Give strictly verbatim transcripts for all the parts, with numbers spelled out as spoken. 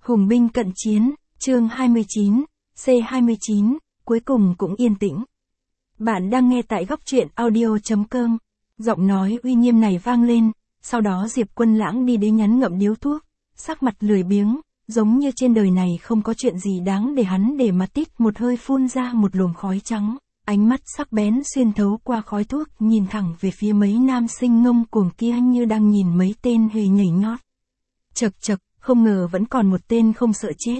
Hùng binh cận chiến, chương hai mươi chín, C hai mươi chín, cuối cùng cũng yên tĩnh. Bạn đang nghe tại góc truyện audio chấm com. Giọng nói uy nghiêm này vang lên, sau đó Diệp Quân Lãng đi đến nhắn ngậm điếu thuốc, sắc mặt lười biếng, giống như trên đời này không có chuyện gì đáng để hắn để mà tít một hơi phun ra một luồng khói trắng, ánh mắt sắc bén xuyên thấu qua khói thuốc nhìn thẳng về phía mấy nam sinh ngông cuồng kia như đang nhìn mấy tên hề nhảy nhót. Chật chật, không ngờ vẫn còn một tên không sợ chết.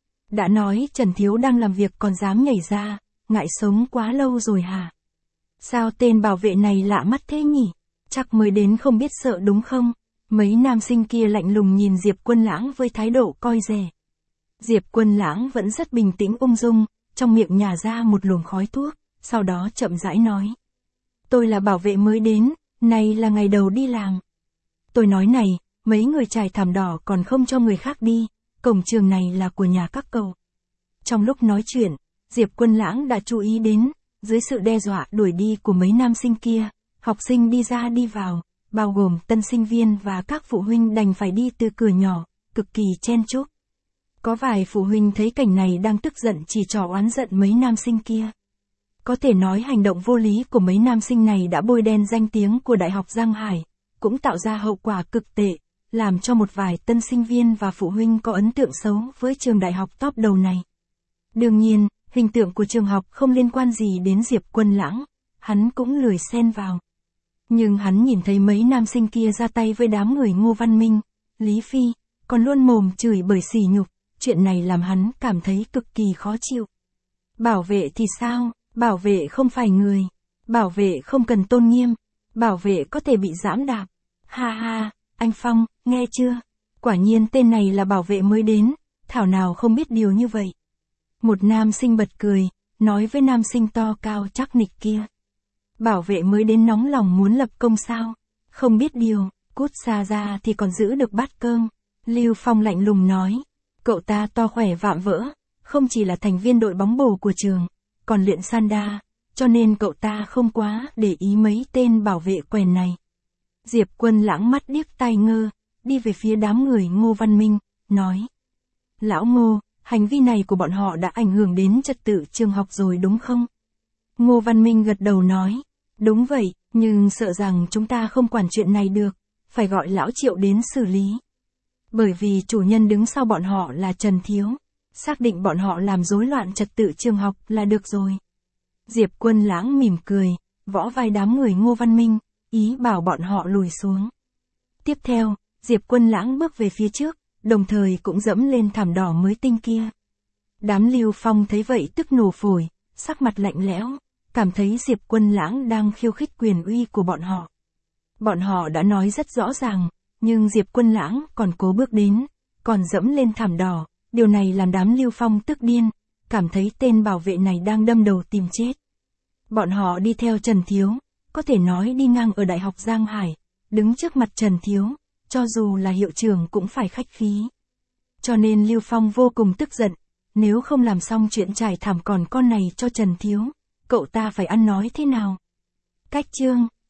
Đã nói Trần Thiếu đang làm việc còn dám nhảy ra, ngại sống quá lâu rồi hả? Sao tên bảo vệ này lạ mắt thế nhỉ? Chắc mới đến không biết sợ đúng không? Mấy nam sinh kia lạnh lùng nhìn Diệp Quân Lãng với thái độ coi rẻ. Diệp Quân Lãng vẫn rất bình tĩnh ung dung, trong miệng nhả ra một luồng khói thuốc, sau đó chậm rãi nói. Tôi là bảo vệ mới đến, này là ngày đầu đi làm. Tôi nói này, mấy người trải thảm đỏ còn không cho người khác đi, cổng trường này là của nhà các cậu. Trong lúc nói chuyện, Diệp Quân Lãng đã chú ý đến, dưới sự đe dọa đuổi đi của mấy nam sinh kia, học sinh đi ra đi vào, bao gồm tân sinh viên và các phụ huynh đành phải đi từ cửa nhỏ, cực kỳ chen chúc. Có vài phụ huynh thấy cảnh này đang tức giận chỉ trỏ oán giận mấy nam sinh kia. Có thể nói hành động vô lý của mấy nam sinh này đã bôi đen danh tiếng của Đại học Giang Hải, cũng tạo ra hậu quả cực tệ, làm cho một vài tân sinh viên và phụ huynh có ấn tượng xấu với trường đại học top đầu này. Đương nhiên, hình tượng của trường học không liên quan gì đến Diệp Quân Lãng, hắn cũng lười xen vào. Nhưng hắn nhìn thấy mấy nam sinh kia ra tay với đám người Ngô Văn Minh, Lý Phi, còn luôn mồm chửi bởi sỉ nhục, chuyện này làm hắn cảm thấy cực kỳ khó chịu. Bảo vệ thì sao, bảo vệ không phải người, bảo vệ không cần tôn nghiêm, bảo vệ có thể bị giẫm đạp. Ha ha, anh Phong, nghe chưa? Quả nhiên tên này là bảo vệ mới đến, thảo nào không biết điều như vậy. Một nam sinh bật cười, nói với nam sinh to cao chắc nịch kia. Bảo vệ mới đến nóng lòng muốn lập công sao? Không biết điều, cút xa ra thì còn giữ được bát cơm. Lưu Phong lạnh lùng nói. Cậu ta to khỏe vạm vỡ, không chỉ là thành viên đội bóng bồ của trường, còn luyện sanda, cho nên cậu ta không quá để ý mấy tên bảo vệ quèn này. Diệp Quân Lãng mắt điếc tai ngơ, đi về phía đám người Ngô Văn Minh, nói. Lão Ngô, hành vi này của bọn họ đã ảnh hưởng đến trật tự trường học rồi đúng không? Ngô Văn Minh gật đầu nói. Đúng vậy, nhưng sợ rằng chúng ta không quản chuyện này được, phải gọi lão Triệu đến xử lý. Bởi vì chủ nhân đứng sau bọn họ là Trần Thiếu, xác định bọn họ làm rối loạn trật tự trường học là được rồi. Diệp Quân Lãng mỉm cười, võ vai đám người Ngô Văn Minh, ý bảo bọn họ lùi xuống. Tiếp theo, Diệp Quân Lãng bước về phía trước, đồng thời cũng dẫm lên thảm đỏ mới tinh kia. Đám Lưu Phong thấy vậy tức nổ phổi, sắc mặt lạnh lẽo, cảm thấy Diệp Quân Lãng đang khiêu khích quyền uy của bọn họ. Bọn họ đã nói rất rõ ràng, nhưng Diệp Quân Lãng còn cố bước đến, còn dẫm lên thảm đỏ, điều này làm đám Lưu Phong tức điên, cảm thấy tên bảo vệ này đang đâm đầu tìm chết. Bọn họ đi theo Trần Thiếu, có thể nói đi ngang ở Đại học Giang Hải, đứng trước mặt Trần Thiếu, cho dù là hiệu trưởng cũng phải khách khí. Cho nên Lưu Phong vô cùng tức giận, nếu không làm xong chuyện trải thảm còn con này cho Trần Thiếu, cậu ta phải ăn nói thế nào? Cách chương